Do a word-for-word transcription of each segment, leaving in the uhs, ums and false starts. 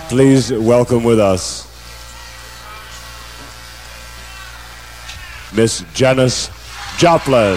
Please welcome with us Miss Janis Joplin.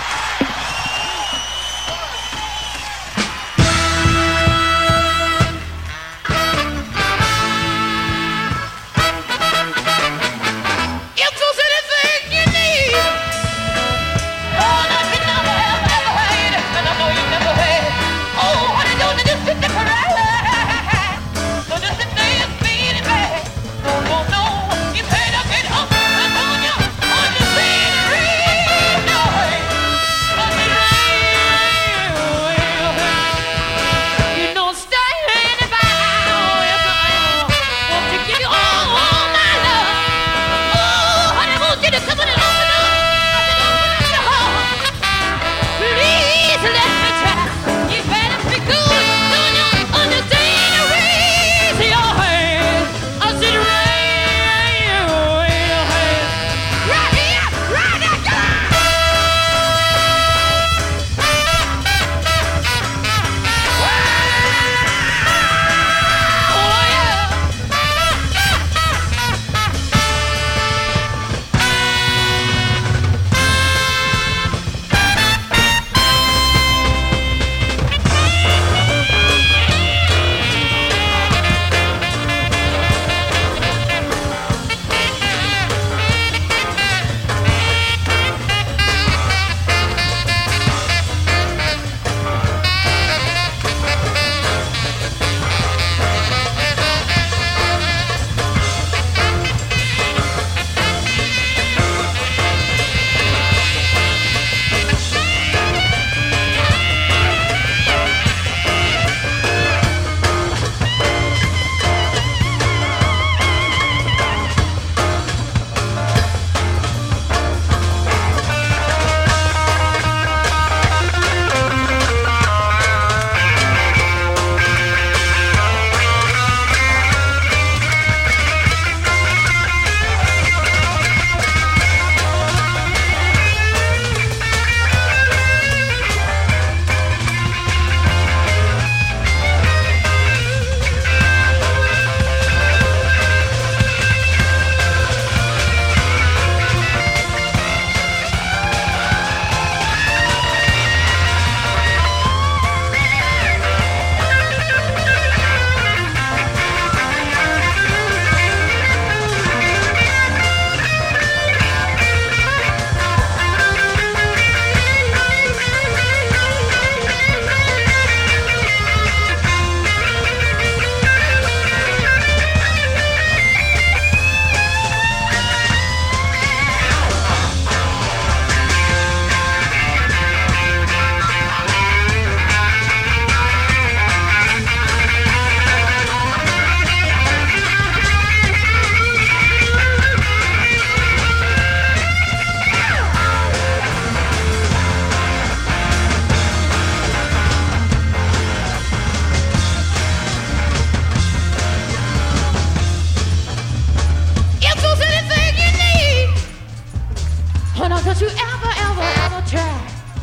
Don't you ever, ever, ever try.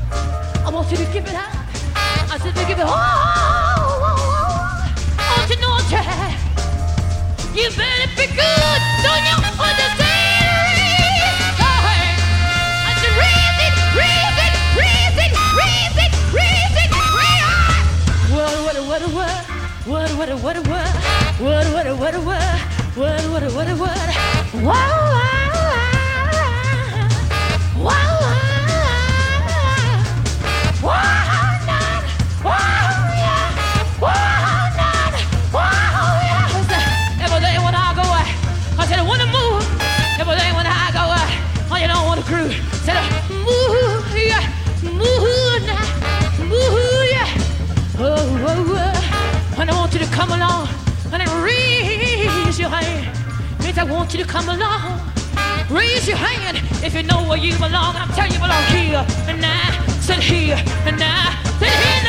I want you to give it up. I said to give it all. Oh, oh, oh. I want you to know try. You better be good. Don't you understand? I said raise it, raise it, raise it, raise it, raise it, raise it. What, what, what, what, what, what, what, what, what, what, what, what, what, what, what, what, what, what. Wow, wow, wow, wow, yeah, wow, wow, yeah. Every day when I go away, I said I wanna move. Every day when I go away, oh, you don't wanna groove. Said move, yeah, move now, move, yeah. Oh, oh, oh. And I want you to come along and then raise your hand. Means I want you to come along. Raise your hand if you know where you belong. I'm telling you belong here and now, sit here and now, sit here.